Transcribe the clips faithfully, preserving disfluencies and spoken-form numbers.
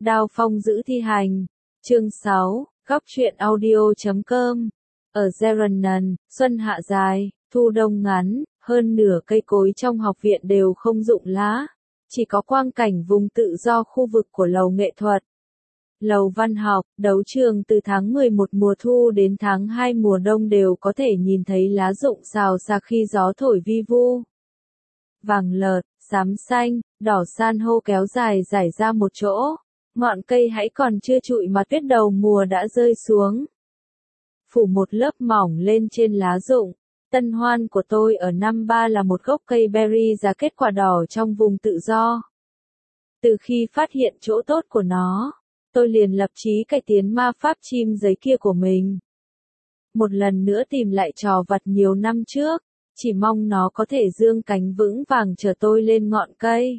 Đao Phong giữ thi hành. Chương sáu, góc truyện audio.com. Ở Zerenan, xuân hạ dài, thu đông ngắn, hơn nửa cây cối trong học viện đều không rụng lá, chỉ có quang cảnh vùng tự do khu vực của lầu nghệ thuật. Lầu văn học, đấu trường từ tháng mười một mùa thu đến tháng hai mùa đông đều có thể nhìn thấy lá rụng xào xạc khi gió thổi vi vu. Vàng lợt, xám xanh, đỏ san hô kéo dài rải ra một chỗ, ngọn cây hãy còn chưa trụi mà tuyết đầu mùa đã rơi xuống, phủ một lớp mỏng lên trên lá rụng. Tân hoan của tôi ở năm ba là một gốc cây berry giá kết quả đỏ trong vùng tự do. Từ khi phát hiện chỗ tốt của nó, tôi liền lập chí cải tiến ma pháp chim giấy kia của mình. Một lần nữa tìm lại trò vặt nhiều năm trước, chỉ mong nó có thể dương cánh vững vàng chở tôi lên ngọn cây.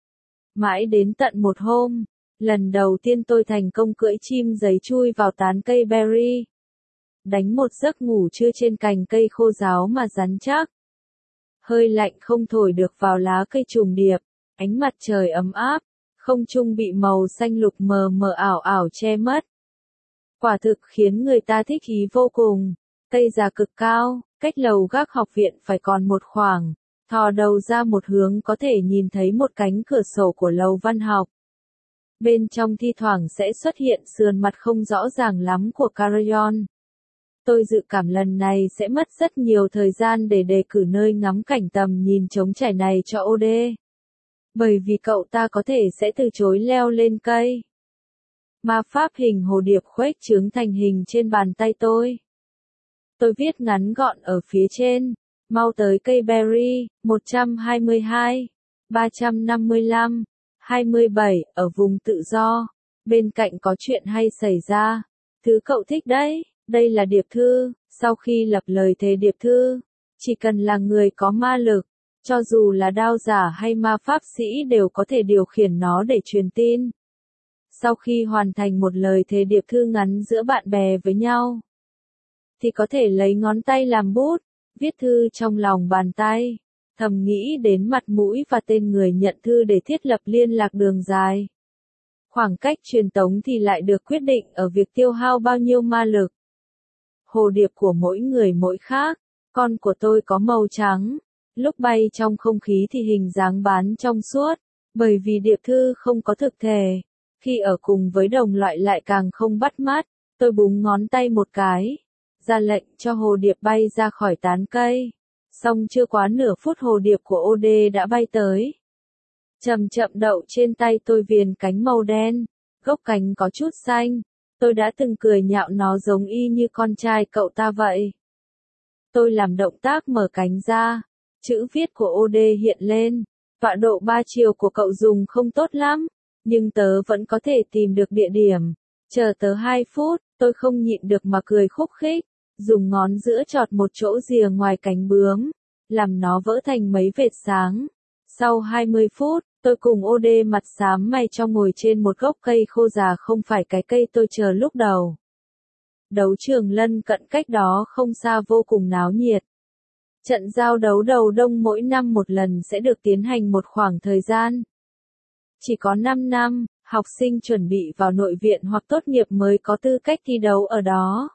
Mãi đến tận một hôm, lần đầu tiên tôi thành công cưỡi chim giấy chui vào tán cây berry. Đánh một giấc ngủ trưa trên cành cây khô ráo mà rắn chắc. Hơi lạnh không thổi được vào lá cây trùng điệp, ánh mặt trời ấm áp, không trung bị màu xanh lục mờ mờ ảo ảo che mất. Quả thực khiến người ta thích ý vô cùng. Cây già cực cao, cách lầu gác học viện phải còn một khoảng, thò đầu ra một hướng có thể nhìn thấy một cánh cửa sổ của lầu văn học. Bên trong thi thoảng sẽ xuất hiện sườn mặt không rõ ràng lắm của Carayon. Tôi dự cảm lần này sẽ mất rất nhiều thời gian để đề cử nơi ngắm cảnh tầm nhìn trống trải này cho ô đê. Bởi vì cậu ta có thể sẽ từ chối leo lên cây. Ma pháp hình hồ điệp khuếch trướng thành hình trên bàn tay tôi. Tôi viết ngắn gọn ở phía trên, mau tới cây berry, một trăm hai mươi hai, ba trăm năm mươi lăm, hai mươi bảy, ở vùng tự do. Bên cạnh có chuyện hay xảy ra. Thứ cậu thích đấy. Đây là điệp thư, sau khi lập lời thề điệp thư, chỉ cần là người có ma lực, cho dù là đao giả hay ma pháp sĩ đều có thể điều khiển nó để truyền tin. Sau khi hoàn thành một lời thề điệp thư ngắn giữa bạn bè với nhau, thì có thể lấy ngón tay làm bút, viết thư trong lòng bàn tay, thầm nghĩ đến mặt mũi và tên người nhận thư để thiết lập liên lạc đường dài. Khoảng cách truyền tống thì lại được quyết định ở việc tiêu hao bao nhiêu ma lực. Hồ điệp của mỗi người mỗi khác, con của tôi có màu trắng, lúc bay trong không khí thì hình dáng bán trong suốt, bởi vì điệp thư không có thực thể, khi ở cùng với đồng loại lại càng không bắt mắt. Tôi búng ngón tay một cái, ra lệnh cho hồ điệp bay ra khỏi tán cây, xong chưa quá nửa phút hồ điệp của ô đê đã bay tới. Chậm chậm đậu trên tay tôi viền cánh màu đen, gốc cánh có chút xanh. Tôi đã từng cười nhạo nó giống y như con trai cậu ta vậy. Tôi làm động tác mở cánh ra, chữ viết của ô đê hiện lên, tọa độ ba chiều của cậu dùng không tốt lắm, nhưng tớ vẫn có thể tìm được địa điểm. Chờ tớ hai phút, tôi không nhịn được mà cười khúc khích, dùng ngón giữa chọt một chỗ rìa ngoài cánh bướm, làm nó vỡ thành mấy vệt sáng. Sau hai mươi phút, tôi cùng ô đê mặt xám mày cho ngồi trên một gốc cây khô già không phải cái cây tôi chờ lúc đầu. Đấu trường lân cận cách đó không xa vô cùng náo nhiệt. Trận giao đấu đầu đông mỗi năm một lần sẽ được tiến hành một khoảng thời gian. Chỉ có năm năm, học sinh chuẩn bị vào nội viện hoặc tốt nghiệp mới có tư cách thi đấu ở đó.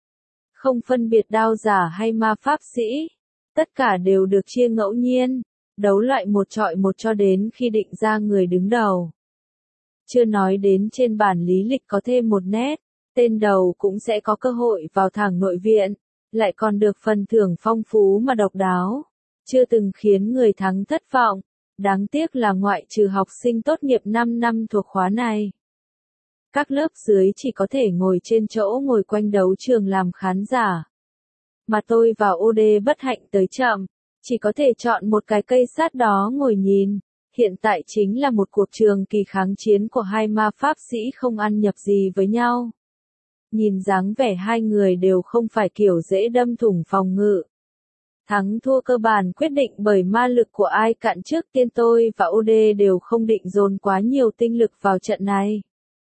Không phân biệt đao giả hay ma pháp sĩ, tất cả đều được chia ngẫu nhiên. Đấu loại một chọi một cho đến khi định ra người đứng đầu. Chưa nói đến trên bản lý lịch có thêm một nét, tên đầu cũng sẽ có cơ hội vào thẳng nội viện, lại còn được phần thưởng phong phú mà độc đáo, chưa từng khiến người thắng thất vọng. Đáng tiếc là ngoại trừ học sinh tốt nghiệp năm năm thuộc khóa này, các lớp dưới chỉ có thể ngồi trên chỗ ngồi quanh đấu trường làm khán giả. Mà tôi và ô đê bất hạnh tới chậm, chỉ có thể chọn một cái cây sát đó ngồi nhìn. Hiện tại chính là một cuộc trường kỳ kháng chiến của hai ma pháp sĩ không ăn nhập gì với nhau. Nhìn dáng vẻ hai người đều không phải kiểu dễ đâm thủng phòng ngự. Thắng thua cơ bản quyết định bởi ma lực của ai cạn trước tiên. Tôi và ô đê đều không định dồn quá nhiều tinh lực vào trận này.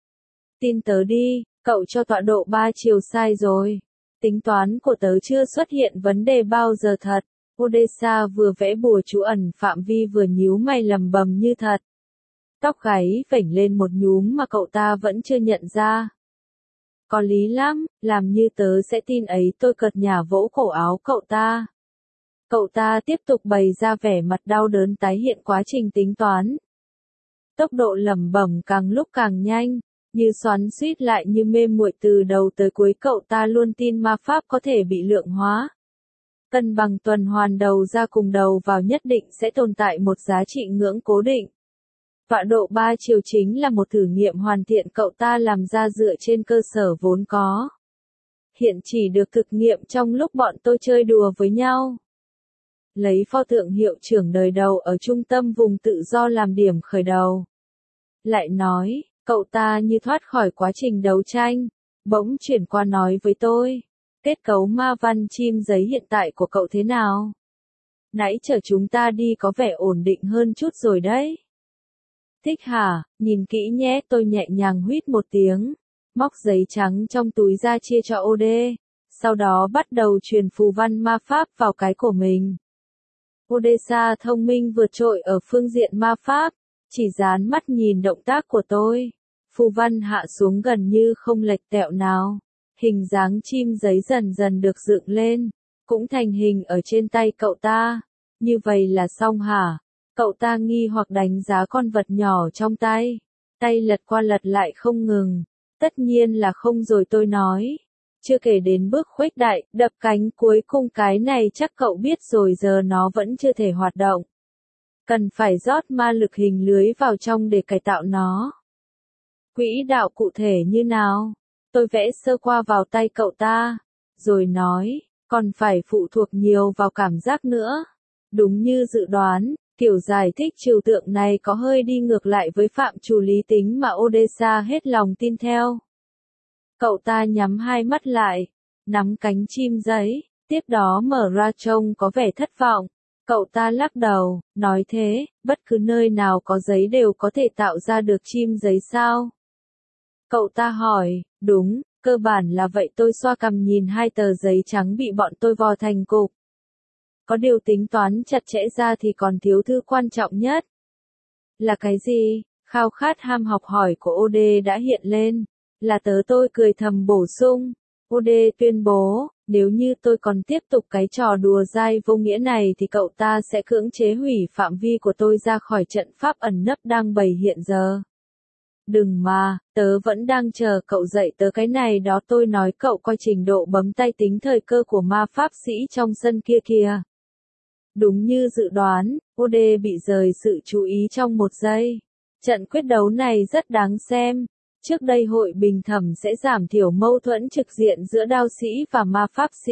Tin tớ đi, cậu cho tọa độ ba chiều sai rồi. Tính toán của tớ chưa xuất hiện vấn đề bao giờ thật. Odessa vừa vẽ bùa trú ẩn phạm vi vừa nhíu mày lầm bầm như thật. Tóc gáy vểnh lên một nhúm mà cậu ta vẫn chưa nhận ra. Có lý lắm, làm như tớ sẽ tin ấy, tôi cợt nhả vỗ cổ áo cậu ta. Cậu ta tiếp tục bày ra vẻ mặt đau đớn tái hiện quá trình tính toán. Tốc độ lẩm bẩm càng lúc càng nhanh, như xoắn xuýt lại như mê muội từ đầu tới cuối. Cậu ta luôn tin ma pháp có thể bị lượng hóa. Cân bằng tuần hoàn đầu ra cùng đầu vào nhất định sẽ tồn tại một giá trị ngưỡng cố định. Tọa độ ba chiều chính là một thử nghiệm hoàn thiện cậu ta làm ra dựa trên cơ sở vốn có. Hiện chỉ được thực nghiệm trong lúc bọn tôi chơi đùa với nhau. Lấy pho tượng hiệu trưởng đời đầu ở trung tâm vùng tự do làm điểm khởi đầu. Lại nói, cậu ta như thoát khỏi quá trình đấu tranh, bỗng chuyển qua nói với tôi. Kết cấu ma văn chim giấy hiện tại của cậu thế nào? Nãy chở chúng ta đi có vẻ ổn định hơn chút rồi đấy. Thích hả? Nhìn kỹ nhé, tôi nhẹ nhàng huýt một tiếng, móc giấy trắng trong túi ra chia cho ô đê, sau đó bắt đầu truyền phù văn ma pháp vào cái của mình. Odessa thông minh vượt trội ở phương diện ma pháp, chỉ dán mắt nhìn động tác của tôi. Phù văn hạ xuống gần như không lệch tẹo nào. Hình dáng chim giấy dần dần được dựng lên, cũng thành hình ở trên tay cậu ta. Như vậy là xong hả? Cậu ta nghi hoặc đánh giá con vật nhỏ trong tay. Tay lật qua lật lại không ngừng. Tất nhiên là không rồi, tôi nói. Chưa kể đến bước khuếch đại, đập cánh cuối cùng, cái này chắc cậu biết rồi, giờ nó vẫn chưa thể hoạt động. Cần phải rót ma lực hình lưới vào trong để cải tạo nó. Quỹ đạo cụ thể như nào? Tôi vẽ sơ qua vào tay cậu ta, rồi nói, còn phải phụ thuộc nhiều vào cảm giác nữa. Đúng như dự đoán, kiểu giải thích trừu tượng này có hơi đi ngược lại với phạm trù lý tính mà Odessa hết lòng tin theo. Cậu ta nhắm hai mắt lại, nắm cánh chim giấy, tiếp đó mở ra trông có vẻ thất vọng. Cậu ta lắc đầu, nói thế, bất cứ nơi nào có giấy đều có thể tạo ra được chim giấy sao? Cậu ta hỏi, đúng, cơ bản là vậy. Tôi xoa cằm nhìn hai tờ giấy trắng bị bọn tôi vò thành cục. Có điều tính toán chặt chẽ ra thì còn thiếu thứ quan trọng nhất. Là cái gì? Khao khát ham học hỏi của ô đê đã hiện lên. Là tớ, tôi cười thầm bổ sung. ô đê tuyên bố, nếu như tôi còn tiếp tục cái trò đùa dai vô nghĩa này thì cậu ta sẽ cưỡng chế hủy phạm vi của tôi ra khỏi trận pháp ẩn nấp đang bày hiện giờ. Đừng mà, tớ vẫn đang chờ cậu dạy tớ cái này đó. Tôi nói, cậu coi trình độ bấm tay tính thời cơ của ma pháp sĩ trong sân kia kìa. Đúng như dự đoán, ô đê bị rời sự chú ý trong một giây. Trận quyết đấu này rất đáng xem. Trước đây hội bình thẩm sẽ giảm thiểu mâu thuẫn trực diện giữa đao sĩ và ma pháp sĩ.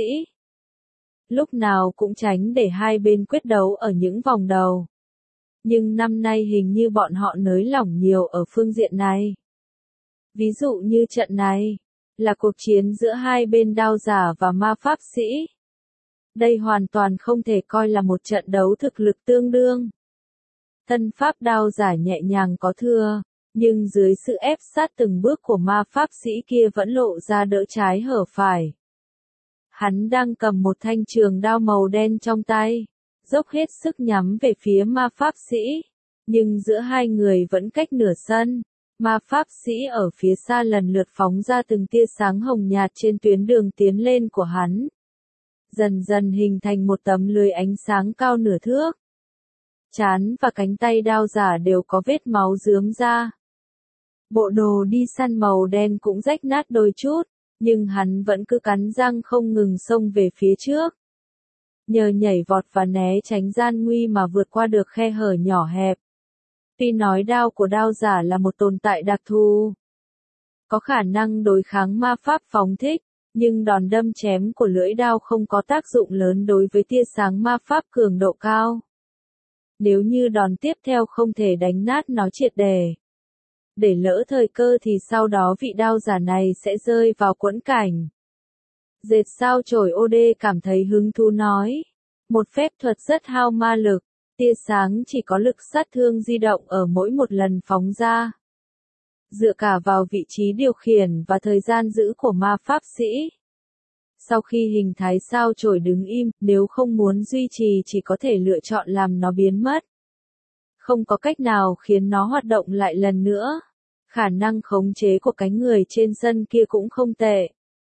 Lúc nào cũng tránh để hai bên quyết đấu ở những vòng đầu. Nhưng năm nay hình như bọn họ nới lỏng nhiều ở phương diện này. Ví dụ như trận này, là cuộc chiến giữa hai bên đao giả và ma pháp sĩ. Đây hoàn toàn không thể coi là một trận đấu thực lực tương đương. Thân pháp đao giả nhẹ nhàng có thưa, nhưng dưới sự ép sát từng bước của ma pháp sĩ kia vẫn lộ ra đỡ trái hở phải. Hắn đang cầm một thanh trường đao màu đen trong tay, dốc hết sức nhắm về phía ma pháp sĩ, nhưng giữa hai người vẫn cách nửa sân. Ma pháp sĩ ở phía xa lần lượt phóng ra từng tia sáng hồng nhạt trên tuyến đường tiến lên của hắn. Dần dần hình thành một tấm lưới ánh sáng cao nửa thước. Trán và cánh tay đao giả đều có vết máu rướm ra. Bộ đồ đi săn màu đen cũng rách nát đôi chút, nhưng hắn vẫn cứ cắn răng không ngừng xông về phía trước. Nhờ nhảy vọt và né tránh gian nguy mà vượt qua được khe hở nhỏ hẹp. Tuy nói đao của đao giả là một tồn tại đặc thù, có khả năng đối kháng ma pháp phóng thích, nhưng đòn đâm chém của lưỡi đao không có tác dụng lớn đối với tia sáng ma pháp cường độ cao. Nếu như đòn tiếp theo không thể đánh nát nó triệt để, để lỡ thời cơ thì sau đó vị đao giả này sẽ rơi vào quẫn cảnh. Dệt sao chổi ô đê cảm thấy hứng thú nói. Một phép thuật rất hao ma lực, tia sáng chỉ có lực sát thương di động ở mỗi một lần phóng ra. Dựa cả vào vị trí điều khiển và thời gian giữ của ma pháp sĩ. Sau khi hình thái sao chổi đứng im, nếu không muốn duy trì chỉ có thể lựa chọn làm nó biến mất. không có cách nào khiến nó hoạt động lại lần nữa. Khả năng khống chế của cái người trên sân kia cũng không tệ.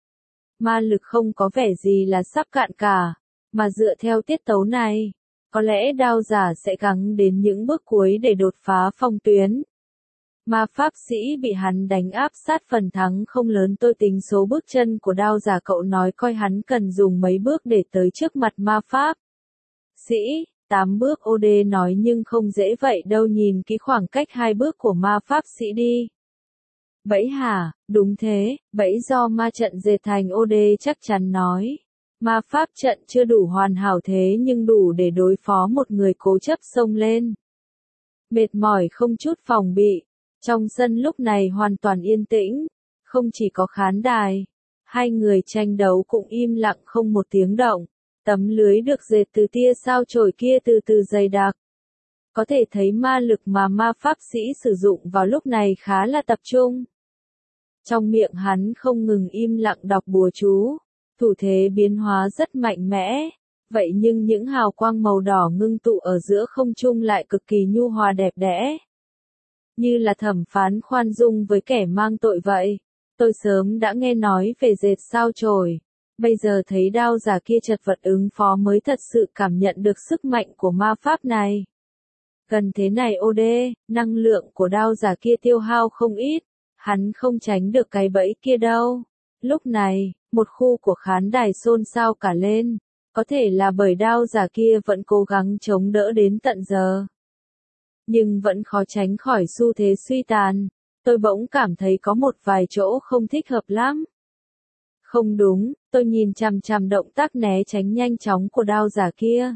Ma lực không có vẻ gì là sắp cạn cả, mà dựa theo tiết tấu này, có lẽ đao giả sẽ gắng đến những bước cuối để đột phá phong tuyến. Ma pháp sĩ bị hắn đánh áp sát phần thắng không lớn. Tôi tính số bước chân của đao giả, cậu nói coi hắn cần dùng mấy bước để tới trước mặt ma pháp sĩ. Tám bước, ô đê nói, nhưng không dễ vậy đâu, nhìn kỹ khoảng cách hai bước của ma pháp sĩ đi. Bẫy hả? Đúng thế, bẫy do ma trận dệt thành, ô đê chắc chắn nói. Ma pháp trận chưa đủ hoàn hảo thế nhưng đủ để đối phó một người cố chấp xông lên. Mệt mỏi không chút phòng bị. Trong sân lúc này hoàn toàn yên tĩnh, không chỉ có khán đài, hai người tranh đấu cũng im lặng không một tiếng động. Tấm lưới được dệt từ tia sao chổi kia từ từ dày đặc. Có thể thấy ma lực mà ma pháp sĩ sử dụng vào lúc này khá là tập trung. Trong miệng hắn không ngừng im lặng đọc bùa chú, thủ thế biến hóa rất mạnh mẽ. Vậy nhưng những hào quang màu đỏ ngưng tụ ở giữa không trung lại cực kỳ nhu hòa đẹp đẽ. Như là thẩm phán khoan dung với kẻ mang tội vậy. Tôi sớm đã nghe nói về dệt sao chổi. Bây giờ thấy đao giả kia chật vật ứng phó mới thật sự cảm nhận được sức mạnh của ma pháp này. Gần thế này ô đê, năng lượng của đao giả kia tiêu hao không ít. Hắn không tránh được cái bẫy kia đâu. Lúc này, một khu của khán đài xôn xao cả lên. Có thể là bởi đao giả kia vẫn cố gắng chống đỡ đến tận giờ. Nhưng vẫn khó tránh khỏi xu thế suy tàn. Tôi bỗng cảm thấy có một vài chỗ không thích hợp lắm. Không đúng, tôi nhìn chằm chằm động tác né tránh nhanh chóng của đao giả kia.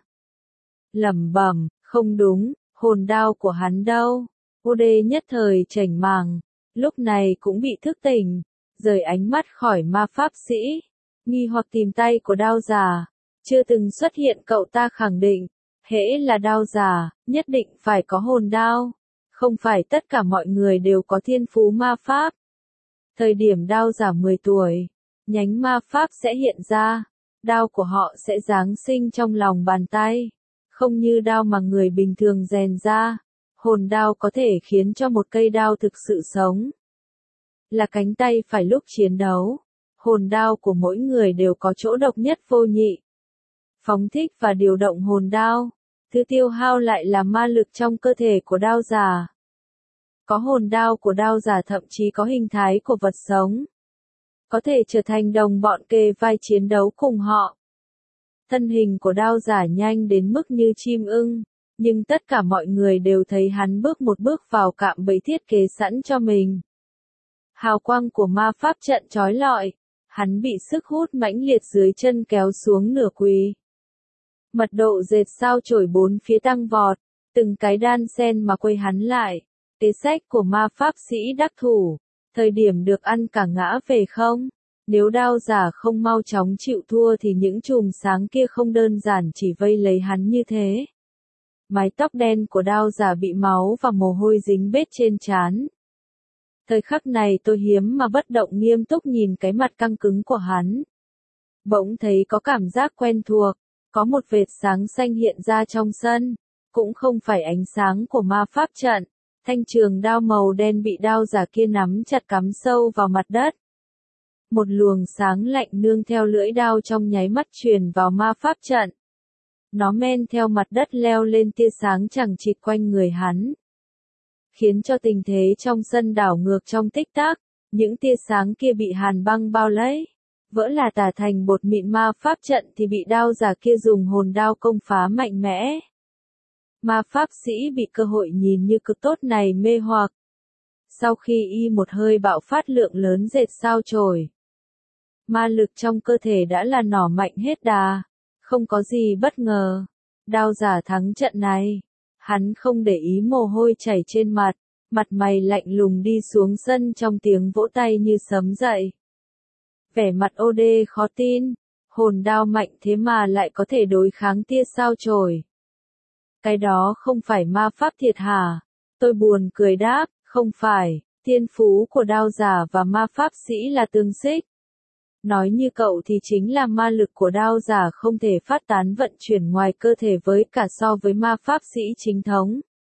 Lẩm bẩm, không đúng, hồn đao của hắn đâu? ô đê nhất thời chảnh màng, lúc này cũng bị thức tỉnh, rời ánh mắt khỏi ma pháp sĩ, nghi hoặc tìm tay của đao giả. Chưa từng xuất hiện, cậu ta khẳng định, hễ là đao giả, nhất định phải có hồn đao. Không phải tất cả mọi người đều có thiên phú ma pháp. Thời điểm đao giả mười tuổi, nhánh ma pháp sẽ hiện ra, đao của họ sẽ giáng sinh trong lòng bàn tay, không như đao mà người bình thường rèn ra. Hồn đao có thể khiến cho một cây đao thực sự sống. Là cánh tay phải lúc chiến đấu. Hồn đao của mỗi người đều có chỗ độc nhất vô nhị. Phóng thích và điều động hồn đao, thứ tiêu hao lại là ma lực trong cơ thể của đao giả. Có hồn đao của đao giả thậm chí có hình thái của vật sống. Có thể trở thành đồng bọn kề vai chiến đấu cùng họ. Thân hình của đao giả nhanh đến mức như chim ưng, nhưng tất cả mọi người đều thấy hắn bước một bước vào cạm bẫy thiết kế sẵn cho mình. Hào quang của ma pháp trận chói lọi, hắn bị sức hút mãnh liệt dưới chân kéo xuống nửa quỳ. Mật độ dệt sao chổi bốn phía tăng vọt, từng cái đan sen mà quây hắn lại. Kế sách của ma pháp sĩ đắc thủ, thời điểm được ăn cả ngã về không? Nếu đao giả không mau chóng chịu thua thì những chùm sáng kia không đơn giản chỉ vây lấy hắn như thế. Mái tóc đen của đao giả bị máu và mồ hôi dính bết trên trán. Thời khắc này tôi hiếm mà bất động nghiêm túc nhìn cái mặt căng cứng của hắn. Bỗng thấy có cảm giác quen thuộc, có một vệt sáng xanh hiện ra trong sân, cũng không phải ánh sáng của ma pháp trận. Thanh trường đao màu đen bị đao giả kia nắm chặt cắm sâu vào mặt đất. Một luồng sáng lạnh nương theo lưỡi đao trong nháy mắt truyền vào ma pháp trận. Nó men theo mặt đất leo lên tia sáng chằng chịt quanh người hắn. Khiến cho tình thế trong sân đảo ngược trong tích tắc, những tia sáng kia bị hàn băng bao lấy. Vỡ là tả thành bột mịn, ma pháp trận thì bị đao giả kia dùng hồn đao công phá mạnh mẽ. Ma pháp sĩ bị cơ hội nhìn như cực tốt này mê hoặc. Sau khi y một hơi bạo phát lượng lớn dệt sao chổi, ma lực trong cơ thể đã là nỏ mạnh hết đà. Không có gì bất ngờ, đao giả thắng trận này. Hắn không để ý mồ hôi chảy trên mặt, mặt mày lạnh lùng đi xuống sân trong tiếng vỗ tay như sấm dậy. Vẻ mặt ô đê khó tin, hồn đao mạnh thế mà lại có thể đối kháng tia sao chổi. Cái đó không phải ma pháp thiệt hả? Tôi buồn cười đáp, không phải, thiên phú của đao giả và ma pháp sĩ là tương xích. Nói như cậu thì chính là ma lực của đao giả không thể phát tán vận chuyển ngoài cơ thể với cả so với ma pháp sĩ chính thống.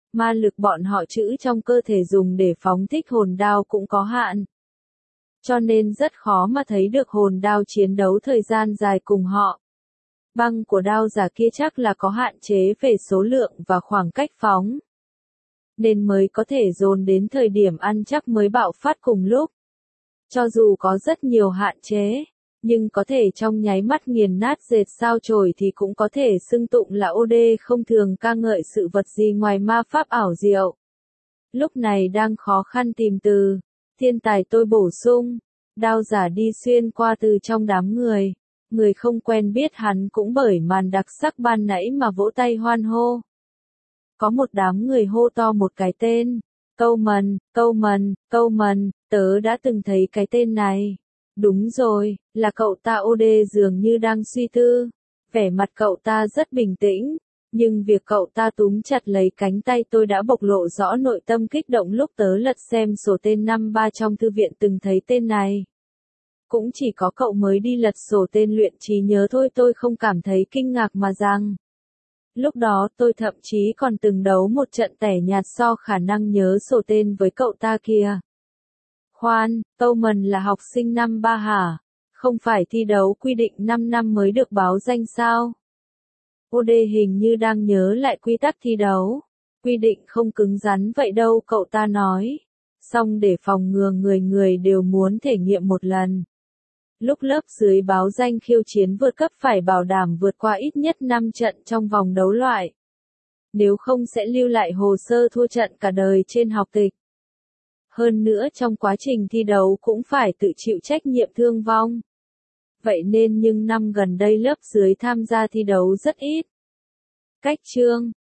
Ma lực bọn họ trữ trong cơ thể dùng để phóng thích hồn đao cũng có hạn. Cho nên rất khó mà thấy được hồn đao chiến đấu thời gian dài cùng họ. Băng của đao giả kia chắc là có hạn chế về số lượng và khoảng cách phóng. Nên mới có thể dồn đến thời điểm ăn chắc mới bạo phát cùng lúc. Cho dù có rất nhiều hạn chế, nhưng có thể trong nháy mắt nghiền nát dệt sao chổi thì cũng có thể xưng tụng là ô đê không thường ca ngợi sự vật gì ngoài ma pháp ảo diệu. Lúc này đang khó khăn tìm từ, thiên tài tôi bổ sung, đao giả đi xuyên qua từ trong đám người. Người không quen biết hắn cũng bởi màn đặc sắc ban nãy mà vỗ tay hoan hô. Có một đám người hô to một cái tên. Câu mần, câu mần, câu mần, tớ đã từng thấy cái tên này. Đúng rồi, là cậu ta. ô đê dường như đang suy tư. Vẻ mặt cậu ta rất bình tĩnh, nhưng việc cậu ta túm chặt lấy cánh tay tôi đã bộc lộ rõ nội tâm kích động lúc tớ lật xem sổ tên năm ba trong thư viện từng thấy tên này. Cũng chỉ có cậu mới đi lật sổ tên luyện trí nhớ thôi, tôi không cảm thấy kinh ngạc mà rằng. Lúc đó tôi thậm chí còn từng đấu một trận tẻ nhạt so khả năng nhớ sổ tên với cậu ta kia. Khoan, Towman là học sinh năm ba hả? Không phải thi đấu quy định năm năm mới được báo danh sao? ô đê hình như đang nhớ lại quy tắc thi đấu. Quy định không cứng rắn vậy đâu, cậu ta nói. Song để phòng ngừa người người đều muốn thể nghiệm một lần. Lúc lớp dưới báo danh khiêu chiến vượt cấp phải bảo đảm vượt qua ít nhất năm trận trong vòng đấu loại. Nếu không sẽ lưu lại hồ sơ thua trận cả đời trên học tịch. Hơn nữa trong quá trình thi đấu cũng phải tự chịu trách nhiệm thương vong. Vậy nên nhưng năm gần đây lớp dưới tham gia thi đấu rất ít. Cách chương